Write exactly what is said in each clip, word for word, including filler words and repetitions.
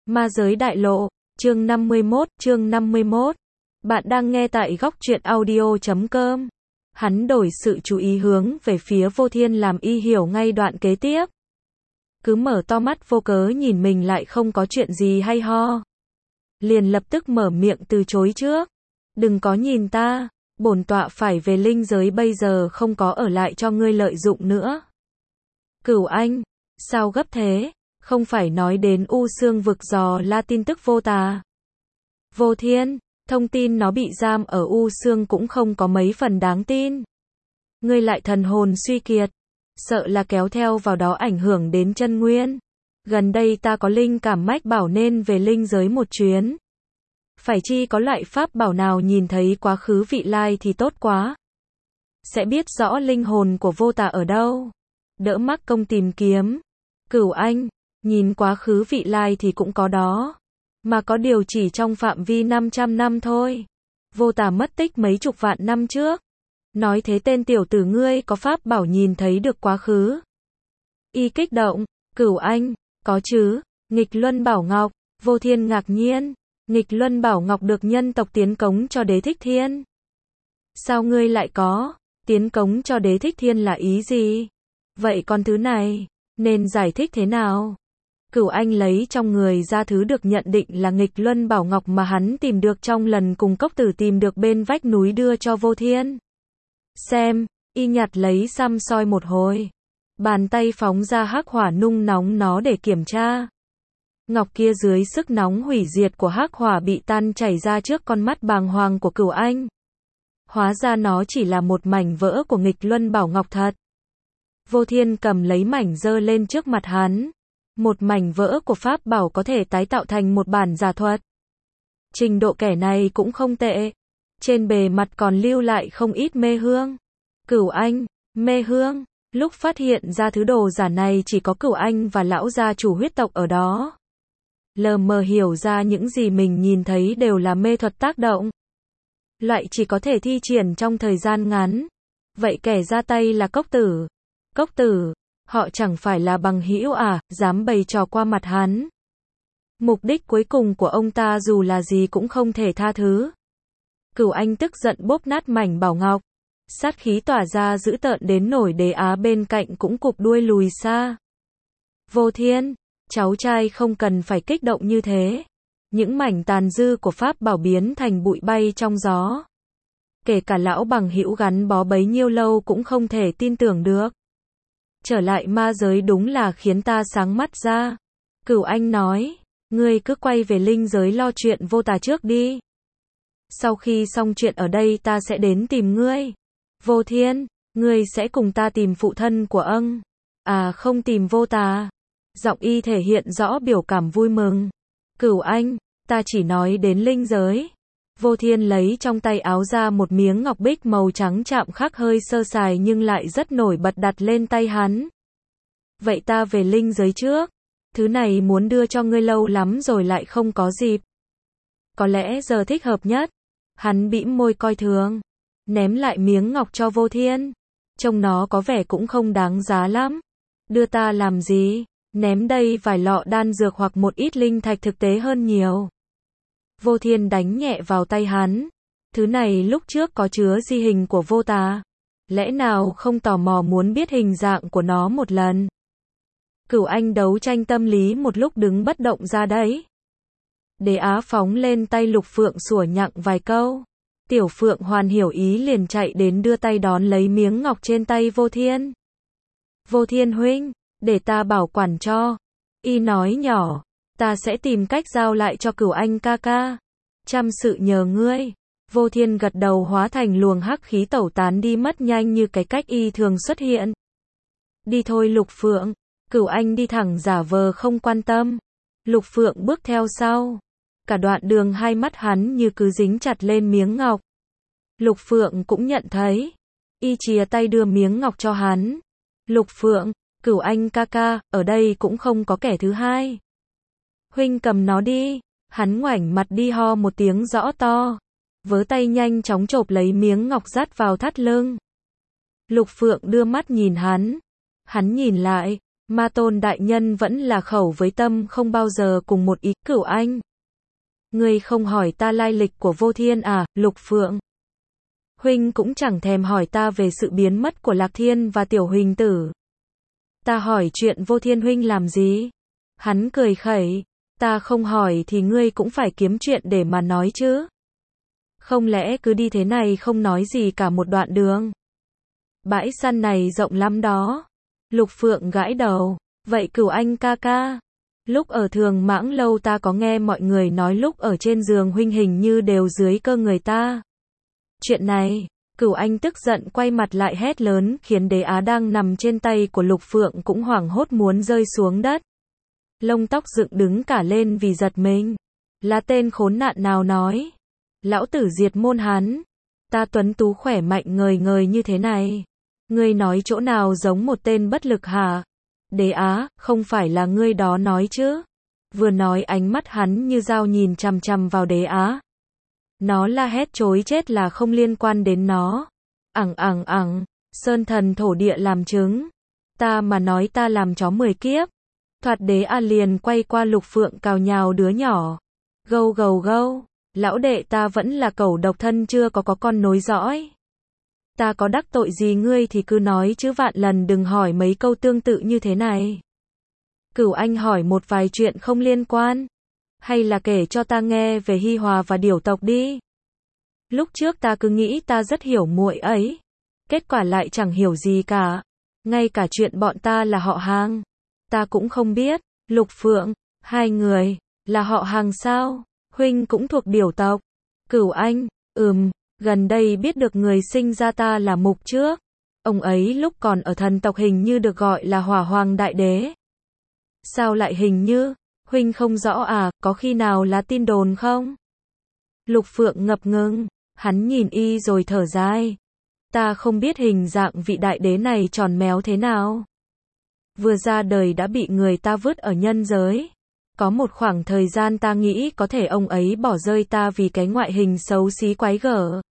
Ma giới đại lộ, chương năm mươi mốt, chương năm mươi mốt. Bạn đang nghe tại góc truyện audio chấm com. Hắn đổi sự chú ý hướng về phía Vô Thiên làm y hiểu ngay đoạn kế tiếp. Cứ mở to mắt vô cớ nhìn mình lại không có chuyện gì hay ho. Liền lập tức mở miệng từ chối trước. Đừng có nhìn ta, bổn tọa phải về linh giới bây giờ không có ở lại cho ngươi lợi dụng nữa. Cửu Anh, sao gấp thế? Không phải nói đến U Xương vực dò la tin tức Vô Tà. Vô Thiên, thông tin nó bị giam ở U Xương cũng không có mấy phần đáng tin. Ngươi lại thần hồn suy kiệt, sợ là kéo theo vào đó ảnh hưởng đến chân nguyên. Gần đây ta có linh cảm mách bảo nên về linh giới một chuyến. Phải chi có loại pháp bảo nào nhìn thấy quá khứ vị lai thì tốt quá. Sẽ biết rõ linh hồn của Vô Tà ở đâu. Đỡ mắc công tìm kiếm. Cửu Anh, nhìn quá khứ vị lai thì cũng có đó. Mà có điều chỉ trong phạm vi năm trăm năm thôi. Vô Tà mất tích mấy chục vạn năm trước. Nói thế tên tiểu tử ngươi có pháp bảo nhìn thấy được quá khứ. Y kích động, Cửu Anh, có chứ, nghịch luân bảo ngọc. Vô Thiên ngạc nhiên, nghịch luân bảo ngọc được nhân tộc tiến cống cho Đế Thích Thiên. Sao ngươi lại có? Tiến cống cho Đế Thích Thiên là ý gì? Vậy con thứ này, nên giải thích thế nào? Cửu Anh lấy trong người ra thứ được nhận định là nghịch luân bảo ngọc mà hắn tìm được trong lần cùng cốc tử tìm được bên vách núi đưa cho Vô Thiên. Xem, y nhặt lấy xăm soi một hồi. Bàn tay phóng ra hắc hỏa nung nóng nó để kiểm tra. Ngọc kia dưới sức nóng hủy diệt của hắc hỏa bị tan chảy ra trước con mắt bàng hoàng của Cửu Anh. Hóa ra nó chỉ là một mảnh vỡ của nghịch luân bảo ngọc thật. Vô Thiên cầm lấy mảnh giơ lên trước mặt hắn. Một mảnh vỡ của pháp bảo có thể tái tạo thành một bản giả thuật. Trình độ kẻ này cũng không tệ. Trên bề mặt còn lưu lại không ít mê hương. Cửu Anh, mê hương. Lúc phát hiện ra thứ đồ giả này chỉ có Cửu Anh và lão gia chủ huyết tộc ở đó. Lờ mờ hiểu ra những gì mình nhìn thấy đều là mê thuật tác động. Loại chỉ có thể thi triển trong thời gian ngắn. Vậy kẻ ra tay là Cốc Tử. Cốc Tử, họ chẳng phải là bằng hữu à, dám bày trò qua mặt hắn. Mục đích cuối cùng của ông ta dù là gì cũng không thể tha thứ. Cửu Anh tức giận bóp nát mảnh bảo ngọc. Sát khí tỏa ra dữ tợn đến nổi Đế Á bên cạnh cũng cụp đuôi lùi xa. Vô Thiên, cháu trai không cần phải kích động như thế. Những mảnh tàn dư của pháp bảo biến thành bụi bay trong gió. Kể cả lão bằng hữu gắn bó bấy nhiêu lâu cũng không thể tin tưởng được. Trở lại ma giới đúng là khiến ta sáng mắt ra. Cửu Anh nói, ngươi cứ quay về linh giới lo chuyện Vô Tà trước đi. Sau khi xong chuyện ở đây ta sẽ đến tìm ngươi. Vô Thiên, ngươi sẽ cùng ta tìm phụ thân của ân. À không tìm Vô Tà. Giọng y thể hiện rõ biểu cảm vui mừng. Cửu Anh, ta chỉ nói đến linh giới. Vô Thiên lấy trong tay áo ra một miếng ngọc bích màu trắng chạm khắc hơi sơ sài nhưng lại rất nổi bật đặt lên tay hắn. Vậy ta về linh giới trước. Thứ này muốn đưa cho ngươi lâu lắm rồi lại không có dịp. Có lẽ giờ thích hợp nhất. Hắn bĩm môi coi thường. Ném lại miếng ngọc cho Vô Thiên. Trông nó có vẻ cũng không đáng giá lắm. Đưa ta làm gì? Ném đây vài lọ đan dược hoặc một ít linh thạch thực tế hơn nhiều. Vô Thiên đánh nhẹ vào tay hắn. Thứ này lúc trước có chứa di hình của Vô Tà. Lẽ nào không tò mò muốn biết hình dạng của nó một lần? Cửu Anh đấu tranh tâm lý một lúc đứng bất động ra đấy. Đế Á phóng lên tay Lục Phượng sủa nhặng vài câu. Tiểu Phượng hoàn hiểu ý liền chạy đến đưa tay đón lấy miếng ngọc trên tay Vô Thiên. Vô Thiên huynh, để ta bảo quản cho. Y nói nhỏ, ta sẽ tìm cách giao lại cho Cửu Anh ca ca. Chăm sự nhờ ngươi. Vô Thiên gật đầu hóa thành luồng hắc khí tẩu tán đi mất nhanh như cái cách y thường xuất hiện. Đi thôi Lục Phượng. Cửu Anh đi thẳng giả vờ không quan tâm. Lục Phượng bước theo sau. Cả đoạn đường hai mắt hắn như cứ dính chặt lên miếng ngọc. Lục Phượng cũng nhận thấy. Y chìa tay đưa miếng ngọc cho hắn. Lục Phượng, Cửu Anh ca ca, ở đây cũng không có kẻ thứ hai. Huynh cầm nó đi. Hắn ngoảnh mặt đi ho một tiếng rõ to. Vớ tay nhanh chóng chộp lấy miếng ngọc dắt vào thắt lưng. Lục Phượng đưa mắt nhìn hắn. Hắn nhìn lại. Ma Tôn đại nhân vẫn là khẩu với tâm không bao giờ cùng một ý. Cửu Anh, ngươi không hỏi ta lai lịch của Vô Thiên à? Lục Phượng, huynh cũng chẳng thèm hỏi ta về sự biến mất của Lạc Thiên và Tiểu Huỳnh tử. Ta hỏi chuyện Vô Thiên huynh làm gì? Hắn cười khẩy, ta không hỏi thì ngươi cũng phải kiếm chuyện để mà nói chứ. Không lẽ cứ đi thế này không nói gì cả một đoạn đường? Bãi săn này rộng lắm đó. Lục Phượng gãi đầu, vậy Cửu Anh ca ca, lúc ở Thường Mãng lâu ta có nghe mọi người nói lúc ở trên giường huynh hình như đều dưới cơ người ta. Chuyện này, Cửu Anh tức giận quay mặt lại hét lớn khiến Đế Á đang nằm trên tay của Lục Phượng cũng hoảng hốt muốn rơi xuống đất. Lông tóc dựng đứng cả lên vì giật mình. Là tên khốn nạn nào nói? Lão tử diệt môn hắn. Ta tuấn tú khỏe mạnh ngời ngời như thế này. Ngươi nói chỗ nào giống một tên bất lực hả? Đế Á, không phải là ngươi đó nói chứ? Vừa nói ánh mắt hắn như dao nhìn chằm chằm vào Đế Á. Nó la hét chối chết là không liên quan đến nó. Ẳng ẳng ẳng, sơn thần thổ địa làm chứng. Ta mà nói ta làm chó mười kiếp. Thoạt Đế Á liền quay qua Lục Phượng cào nhào đứa nhỏ. Gâu gâu gâu, lão đệ ta vẫn là cẩu độc thân chưa có có con nối dõi. Ta có đắc tội gì ngươi thì cứ nói chứ vạn lần đừng hỏi mấy câu tương tự như thế này. Cửu Anh hỏi một vài chuyện không liên quan. Hay là kể cho ta nghe về Hi Hòa và Điểu tộc đi. Lúc trước ta cứ nghĩ ta rất hiểu muội ấy. Kết quả lại chẳng hiểu gì cả. Ngay cả chuyện bọn ta là họ hàng. Ta cũng không biết. Lục Phượng, hai người, là họ hàng sao? Huynh cũng thuộc Điểu tộc. Cửu Anh, ừm, gần đây biết được người sinh ra ta là Mục Trước. Ông ấy lúc còn ở thần tộc hình như được gọi là Hỏa Hoàng Đại Đế. Sao lại hình như? Huynh không rõ à, có khi nào là tin đồn không? Lục Phượng ngập ngừng, hắn nhìn y rồi thở dài. Ta không biết hình dạng vị đại đế này tròn méo thế nào. Vừa ra đời đã bị người ta vứt ở nhân giới. Có một khoảng thời gian ta nghĩ có thể ông ấy bỏ rơi ta vì cái ngoại hình xấu xí quái gở.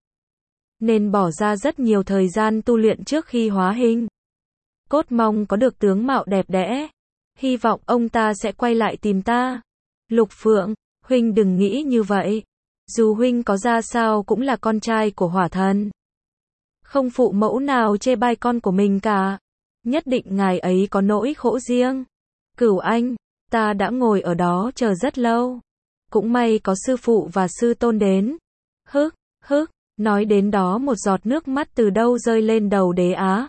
Nên bỏ ra rất nhiều thời gian tu luyện trước khi hóa hình. Cốt mong có được tướng mạo đẹp đẽ. Hy vọng ông ta sẽ quay lại tìm ta. Lục Phượng, huynh đừng nghĩ như vậy. Dù huynh có ra sao cũng là con trai của hỏa thần. Không phụ mẫu nào chê bai con của mình cả. Nhất định ngài ấy có nỗi khổ riêng. Cửu Anh, ta đã ngồi ở đó chờ rất lâu. Cũng may có sư phụ và sư tôn đến. Hức, hức, nói đến đó một giọt nước mắt từ đâu rơi lên đầu Đế Á.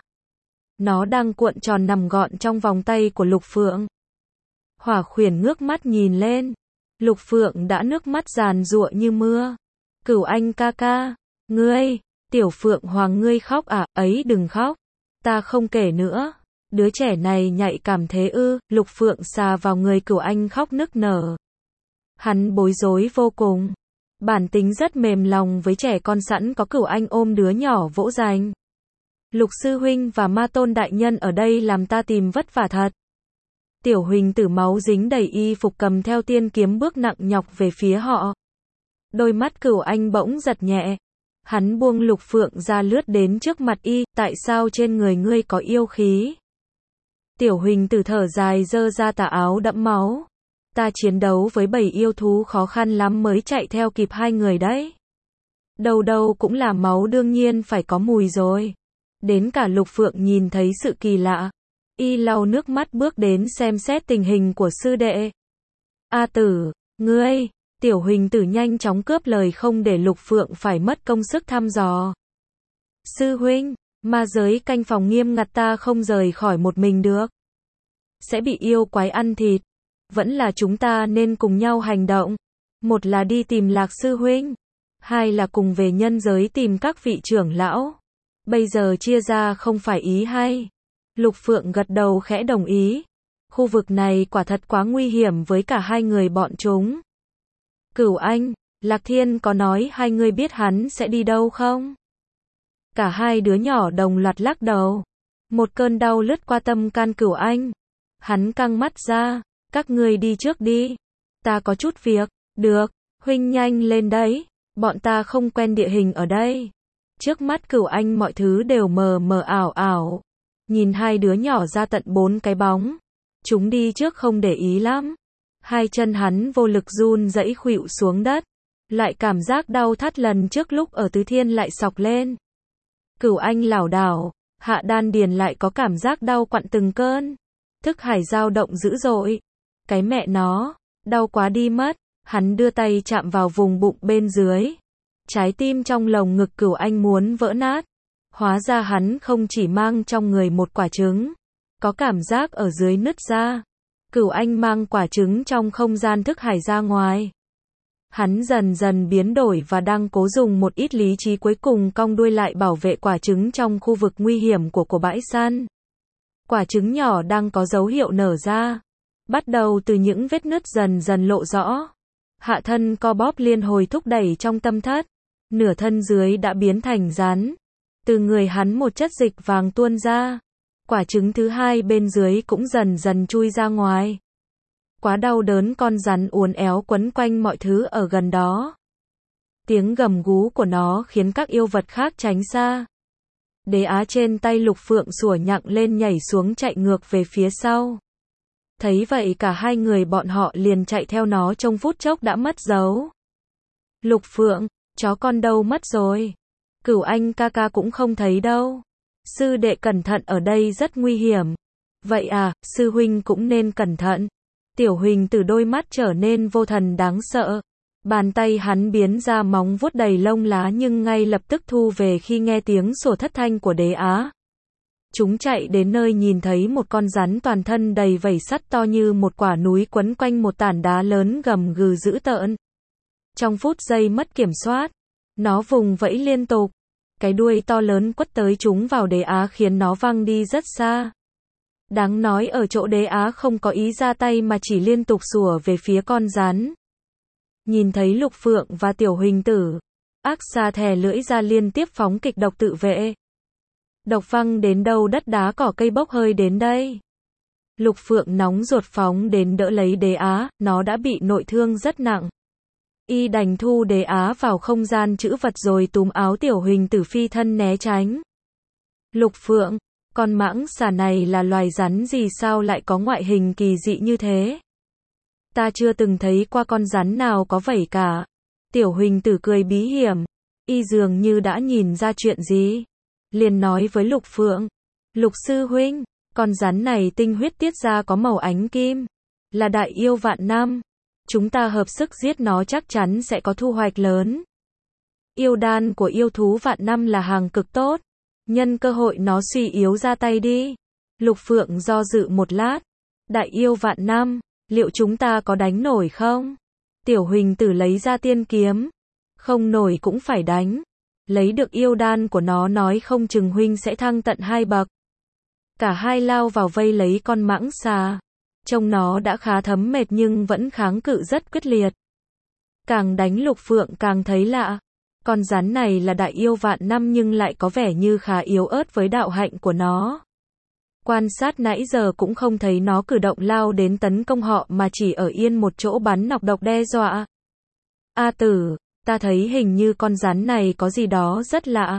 Nó đang cuộn tròn nằm gọn trong vòng tay của Lục Phượng. Hỏa Khuyển ngước mắt nhìn lên. Lục Phượng đã nước mắt giàn giụa như mưa. Cửu Anh ca ca, ngươi, Tiểu Phượng Hoàng ngươi khóc à? Ấy đừng khóc. Ta không kể nữa. Đứa trẻ này nhạy cảm thế ư? Lục Phượng xà vào người Cửu Anh khóc nức nở. Hắn bối rối vô cùng. Bản tính rất mềm lòng với trẻ con sẵn có Cửu Anh ôm đứa nhỏ vỗ dành. Lục sư huynh và Ma Tôn đại nhân ở đây làm ta tìm vất vả thật. Tiểu Huỳnh tử máu dính đầy y phục cầm theo tiên kiếm bước nặng nhọc về phía họ. Đôi mắt Cửu Anh bỗng giật nhẹ. Hắn buông Lục Phượng ra lướt đến trước mặt y, tại sao trên người ngươi có yêu khí? Tiểu Huỳnh tử thở dài giơ ra tà áo đẫm máu. Ta chiến đấu với bầy yêu thú khó khăn lắm mới chạy theo kịp hai người đấy. Đâu đâu cũng là máu đương nhiên phải có mùi rồi. Đến cả Lục Phượng nhìn thấy sự kỳ lạ. Y lau nước mắt bước đến xem xét tình hình của sư đệ. A tử, ngươi, Tiểu Huỳnh tử nhanh chóng cướp lời không để Lục Phượng phải mất công sức thăm dò. Sư huynh, ma giới canh phòng nghiêm ngặt ta không rời khỏi một mình được. Sẽ bị yêu quái ăn thịt. Vẫn là chúng ta nên cùng nhau hành động. Một là đi tìm Lạc sư huynh. Hai là cùng về nhân giới tìm các vị trưởng lão. Bây giờ chia ra không phải ý hay. Lục Phượng gật đầu khẽ đồng ý. Khu vực này quả thật quá nguy hiểm với cả hai người bọn chúng. Cửu Anh, Lạc Thiên có nói hai người biết hắn sẽ đi đâu không? Cả hai đứa nhỏ đồng loạt lắc đầu. Một cơn đau lướt qua tâm can Cửu Anh. Hắn căng mắt ra, các ngươi đi trước đi. Ta có chút việc, được, huynh nhanh lên đấy, bọn ta không quen địa hình ở đây. Trước mắt Cửu Anh mọi thứ đều mờ mờ ảo ảo. Nhìn hai đứa nhỏ ra tận bốn cái bóng. Chúng đi trước không để ý lắm. Hai chân hắn vô lực run rẩy khuỵu xuống đất. Lại cảm giác đau thắt lần trước lúc ở Tứ Thiên lại xộc lên. Cửu Anh lảo đảo, hạ đan điền lại có cảm giác đau quặn từng cơn. Thức hải dao động dữ dội. Cái mẹ nó, đau quá đi mất. Hắn đưa tay chạm vào vùng bụng bên dưới. Trái tim trong lồng ngực Cửu Anh muốn vỡ nát. Hóa ra hắn không chỉ mang trong người một quả trứng, có cảm giác ở dưới nứt ra. Cửu Anh mang quả trứng trong không gian thức hải ra ngoài. Hắn dần dần biến đổi và đang cố dùng một ít lý trí cuối cùng cong đuôi lại bảo vệ quả trứng trong khu vực nguy hiểm của của bãi săn. Quả trứng nhỏ đang có dấu hiệu nở ra. Bắt đầu từ những vết nứt dần dần lộ rõ. Hạ thân co bóp liên hồi thúc đẩy trong tâm thất. Nửa thân dưới đã biến thành rắn. Từ người hắn một chất dịch vàng tuôn ra. Quả trứng thứ hai bên dưới cũng dần dần chui ra ngoài. Quá đau đớn, con rắn uốn éo quấn quanh mọi thứ ở gần đó. Tiếng gầm gú của nó khiến các yêu vật khác tránh xa. Đế Á trên tay Lục Phượng sủa nhặng lên nhảy xuống chạy ngược về phía sau. Thấy vậy cả hai người bọn họ liền chạy theo nó, trong phút chốc đã mất dấu. Lục Phượng, chó con đâu mất rồi? Cửu Anh ca ca cũng không thấy đâu. Sư đệ cẩn thận, ở đây rất nguy hiểm. Vậy à, sư huynh cũng nên cẩn thận. Tiểu Huỳnh từ đôi mắt trở nên vô thần đáng sợ. Bàn tay hắn biến ra móng vuốt đầy lông lá nhưng ngay lập tức thu về khi nghe tiếng sủa thất thanh của Đế Á. Chúng chạy đến nơi nhìn thấy một con rắn toàn thân đầy vảy sắt to như một quả núi quấn quanh một tảng đá lớn gầm gừ dữ tợn. Trong phút giây mất kiểm soát, nó vùng vẫy liên tục. Cái đuôi to lớn quất tới chúng vào Đế Á khiến nó văng đi rất xa. Đáng nói ở chỗ Đế Á không có ý ra tay mà chỉ liên tục sủa về phía con rắn. Nhìn thấy Lục Phượng và Tiểu Huỳnh tử, ác xa thè lưỡi ra liên tiếp phóng kịch độc tự vệ. Độc văng đến đâu đất đá cỏ cây bốc hơi đến đây. Lục Phượng nóng ruột phóng đến đỡ lấy Đế Á, nó đã bị nội thương rất nặng. Y đành thu Đế Á vào không gian trữ vật rồi túm áo Tiểu Huỳnh tử phi thân né tránh. Lục Phượng, con mãng xà này là loài rắn gì sao lại có ngoại hình kỳ dị như thế? Ta chưa từng thấy qua con rắn nào có vảy cả. Tiểu Huỳnh tử cười bí hiểm. Y dường như đã nhìn ra chuyện gì. Liền nói với Lục Phượng. Lục sư huynh, con rắn này tinh huyết tiết ra có màu ánh kim. Là đại yêu vạn năm. Chúng ta hợp sức giết nó chắc chắn sẽ có thu hoạch lớn. Yêu đan của yêu thú vạn năm là hàng cực tốt. Nhân cơ hội nó suy yếu ra tay đi. Lục Phượng do dự một lát. Đại yêu vạn năm, liệu chúng ta có đánh nổi không? Tiểu Huỳnh tử lấy ra tiên kiếm. Không nổi cũng phải đánh. Lấy được yêu đan của nó nói không chừng huynh sẽ thăng tận hai bậc. Cả hai lao vào vây lấy con mãng xà. Trông nó đã khá thấm mệt nhưng vẫn kháng cự rất quyết liệt. Càng đánh Lục Phượng càng thấy lạ. Con rắn này là đại yêu vạn năm nhưng lại có vẻ như khá yếu ớt với đạo hạnh của nó. Quan sát nãy giờ cũng không thấy nó cử động lao đến tấn công họ mà chỉ ở yên một chỗ bắn nọc độc đe dọa. A tử, ta thấy hình như con rắn này có gì đó rất lạ.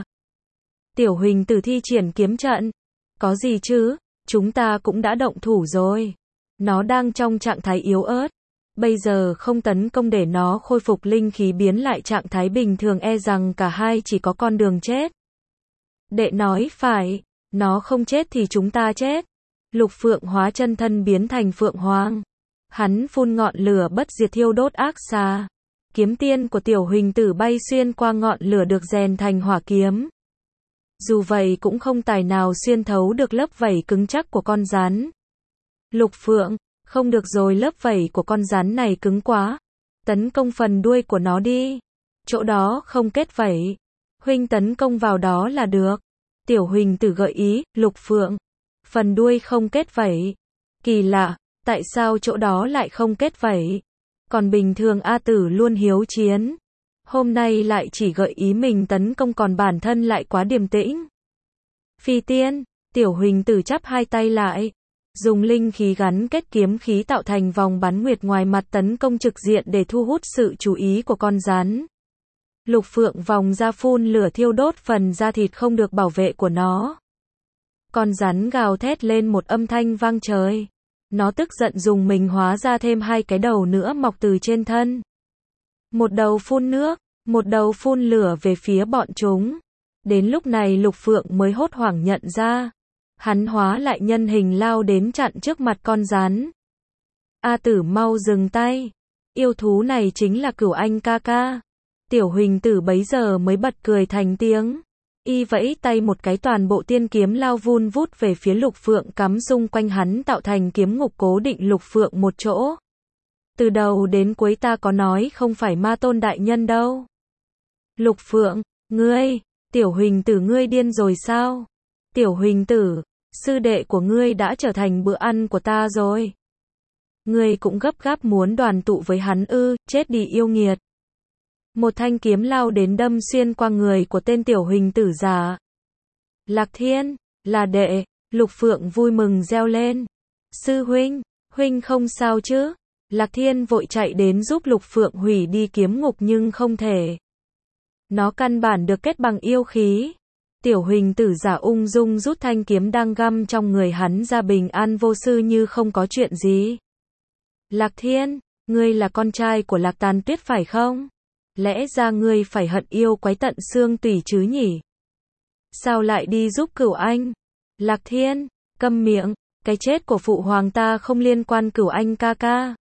Tiểu Huỳnh tử thi triển kiếm trận. Có gì chứ, chúng ta cũng đã động thủ rồi. Nó đang trong trạng thái yếu ớt. Bây giờ không tấn công để nó khôi phục linh khí biến lại trạng thái bình thường e rằng cả hai chỉ có con đường chết. Đệ nói phải, nó không chết thì chúng ta chết. Lục Phượng hóa chân thân biến thành Phượng Hoàng. Hắn phun ngọn lửa bất diệt thiêu đốt ác xà. Kiếm tiên của Tiểu Huỳnh tử bay xuyên qua ngọn lửa được rèn thành hỏa kiếm. Dù vậy cũng không tài nào xuyên thấu được lớp vảy cứng chắc của con rắn. Lục Phượng, không được rồi, lớp vảy của con rắn này cứng quá. Tấn công phần đuôi của nó đi. Chỗ đó không kết vảy. Huynh tấn công vào đó là được. Tiểu Huỳnh tử gợi ý. Lục Phượng, phần đuôi không kết vảy. Kỳ lạ, tại sao chỗ đó lại không kết vảy? Còn bình thường A tử luôn hiếu chiến. Hôm nay lại chỉ gợi ý mình tấn công còn bản thân lại quá điềm tĩnh. Phi tiên, Tiểu Huỳnh tử chắp hai tay lại. Dùng linh khí gắn kết kiếm khí tạo thành vòng bắn nguyệt ngoài mặt tấn công trực diện để thu hút sự chú ý của con rắn. Lục Phượng vòng ra phun lửa thiêu đốt phần da thịt không được bảo vệ của nó. Con rắn gào thét lên một âm thanh vang trời. Nó tức giận dùng mình hóa ra thêm hai cái đầu nữa mọc từ trên thân. Một đầu phun nước, một đầu phun lửa về phía bọn chúng. Đến lúc này Lục Phượng mới hốt hoảng nhận ra. Hắn hóa lại nhân hình lao đến chặn trước mặt con rắn. A Tử mau dừng tay. Yêu thú này chính là Cửu Anh ca ca. Tiểu Huỳnh Tử bấy giờ mới bật cười thành tiếng. Y vẫy tay một cái, toàn bộ tiên kiếm lao vun vút về phía Lục Phượng, cắm xung quanh hắn tạo thành kiếm ngục cố định Lục Phượng một chỗ. Từ đầu đến cuối ta có nói không phải Ma Tôn đại nhân đâu. Lục Phượng, ngươi, Tiểu Huỳnh Tử ngươi điên rồi sao? Tiểu Huỳnh Tử, sư đệ của ngươi đã trở thành bữa ăn của ta rồi. Ngươi cũng gấp gáp muốn đoàn tụ với hắn ư, chết đi yêu nghiệt. Một thanh kiếm lao đến đâm xuyên qua người của tên Tiểu Huỳnh Tử già. Lạc Thiên, là đệ, Lục Phượng vui mừng reo lên. Sư huynh, huynh không sao chứ? Lạc Thiên vội chạy đến giúp Lục Phượng hủy đi kiếm ngục nhưng không thể. Nó căn bản được kết bằng yêu khí. Tiểu Huỳnh Tử giả ung dung rút thanh kiếm đang găm trong người hắn ra, bình an vô sự như không có chuyện gì. Lạc Thiên, ngươi là con trai của Lạc Tàn Tuyết phải không? Lẽ ra ngươi phải hận yêu quái tận xương tủy chứ nhỉ? Sao lại đi giúp Cửu Anh? Lạc Thiên, câm miệng, cái chết của phụ hoàng ta không liên quan Cửu Anh ca ca.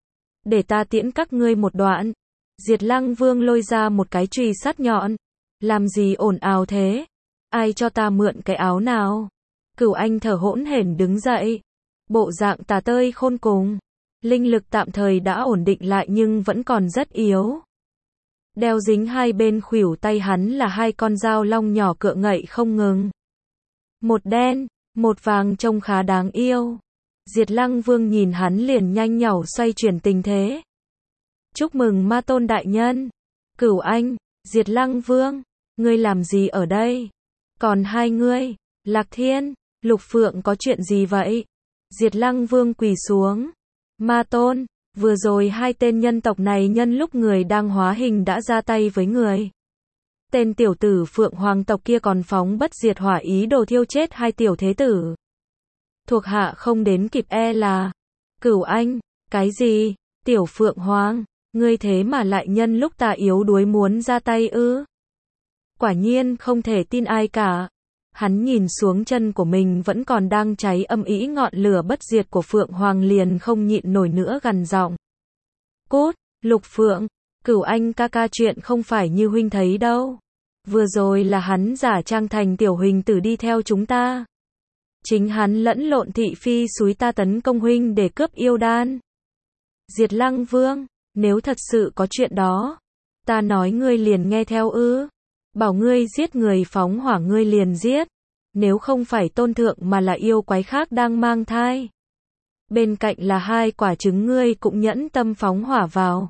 Để ta tiễn các ngươi một đoạn. Diệt Lăng Vương lôi ra một cái chùy sắt nhọn. Làm gì ồn ào thế? Ai cho ta mượn cái áo nào? Cửu Anh thở hỗn hển đứng dậy. Bộ dạng tà tơi khôn cùng. Linh lực tạm thời đã ổn định lại nhưng vẫn còn rất yếu. Đeo dính hai bên khuỷu tay hắn là hai con dao long nhỏ cựa ngậy không ngừng. Một đen, một vàng trông khá đáng yêu. Diệt Lăng Vương nhìn hắn liền nhanh nhảu xoay chuyển tình thế. Chúc mừng Ma Tôn đại nhân. Cửu Anh, Diệt Lăng Vương, ngươi làm gì ở đây? Còn hai ngươi, Lạc Thiên, Lục Phượng có chuyện gì vậy? Diệt Lăng Vương quỳ xuống. Ma Tôn, vừa rồi hai tên nhân tộc này nhân lúc người đang hóa hình đã ra tay với người. Tên tiểu tử Phượng Hoàng tộc kia còn phóng bất diệt hỏa ý đồ thiêu chết hai tiểu thế tử. Thuộc hạ không đến kịp e là. Cửu Anh, cái gì? Tiểu Phượng Hoàng, ngươi thế mà lại nhân lúc ta yếu đuối muốn ra tay ư? Quả nhiên không thể tin ai cả. Hắn nhìn xuống chân của mình vẫn còn đang cháy âm ỉ, ngọn lửa bất diệt của Phượng Hoàng liền không nhịn nổi nữa gằn giọng. Cút, Lục Phượng, Cửu Anh ca ca chuyện không phải như huynh thấy đâu. Vừa rồi là hắn giả trang thành Tiểu Huỳnh Tử đi theo chúng ta. Chính hắn lẫn lộn thị phi xúi ta tấn công huynh để cướp yêu đan. Diệt Lăng Vương, nếu thật sự có chuyện đó, ta nói ngươi liền nghe theo ư? Bảo ngươi giết người phóng hỏa ngươi liền giết. Nếu không phải tôn thượng mà là yêu quái khác đang mang thai. Bên cạnh là hai quả trứng ngươi cũng nhẫn tâm phóng hỏa vào.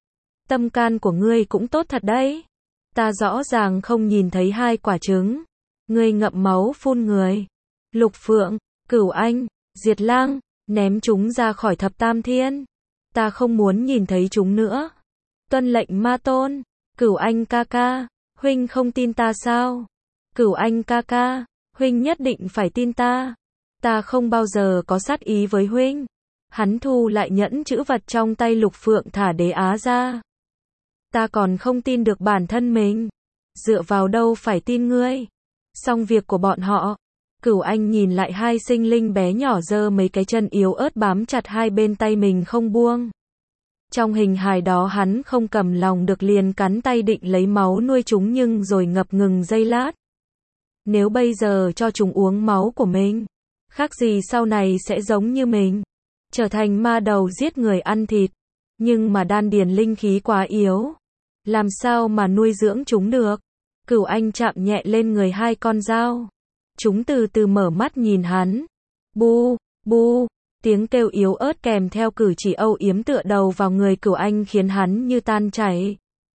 Tâm can của ngươi cũng tốt thật đấy. Ta rõ ràng không nhìn thấy hai quả trứng. Ngươi ngậm máu phun người. Lục Phượng, Cửu Anh, Diệt Lang, ném chúng ra khỏi thập tam thiên. Ta không muốn nhìn thấy chúng nữa. Tuân lệnh Ma Tôn. Cửu Anh ca ca, huynh không tin ta sao? Cửu Anh ca ca, huynh nhất định phải tin ta. Ta không bao giờ có sát ý với huynh. Hắn thu lại nhẫn chữ vật trong tay Lục Phượng, thả đế á ra. Ta còn không tin được bản thân mình. Dựa vào đâu phải tin ngươi? Xong việc của bọn họ. Cửu Anh nhìn lại hai sinh linh bé nhỏ giơ mấy cái chân yếu ớt bám chặt hai bên tay mình không buông. Trong hình hài đó hắn không cầm lòng được liền cắn tay định lấy máu nuôi chúng, nhưng rồi ngập ngừng giây lát. Nếu bây giờ cho chúng uống máu của mình, khác gì sau này sẽ giống như mình, trở thành ma đầu giết người ăn thịt. Nhưng mà đan điền linh khí quá yếu, làm sao mà nuôi dưỡng chúng được? Cửu Anh chạm nhẹ lên người hai con dao. Chúng từ từ mở mắt nhìn hắn. Bu, bu, tiếng kêu yếu ớt kèm theo cử chỉ âu yếm tựa đầu vào người Cửu Anh khiến hắn như tan chảy.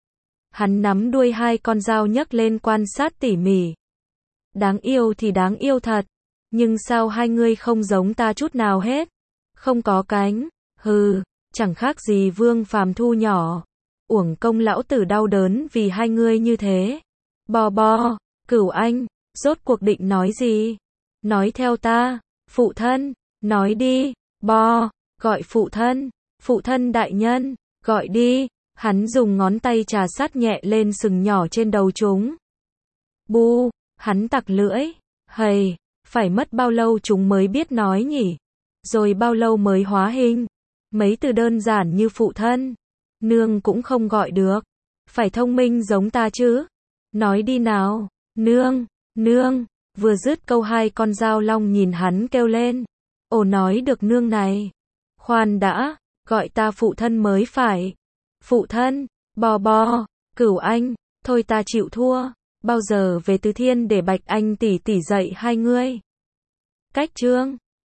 Hắn nắm đuôi hai con dao nhấc lên quan sát tỉ mỉ. Đáng yêu thì đáng yêu thật, nhưng sao hai ngươi không giống ta chút nào hết? Không có cánh, hừ, chẳng khác gì Vương Phàm thu nhỏ. Uổng công lão tử đau đớn vì hai ngươi như thế. Bò bò, Cửu Anh, rốt cuộc định nói gì? Nói theo ta, phụ thân, nói đi. Bo, gọi phụ thân, phụ thân đại nhân, gọi đi, hắn dùng ngón tay trà sát nhẹ lên sừng nhỏ trên đầu chúng. Bu, hắn tặc lưỡi, hầy, phải mất bao lâu chúng mới biết nói nhỉ? Rồi bao lâu mới hóa hình? Mấy từ đơn giản như phụ thân, nương cũng không gọi được. Phải thông minh giống ta chứ. Nói đi nào, nương, nương, vừa dứt câu hai con dao long nhìn hắn kêu lên. Ồ nói được nương này. Khoan đã, gọi ta phụ thân mới phải. Phụ thân, bò bò, Cửu Anh, thôi ta chịu thua. Bao giờ về Từ Thiên để Bạch Anh tỷ tỷ dạy hai ngươi. Cách chương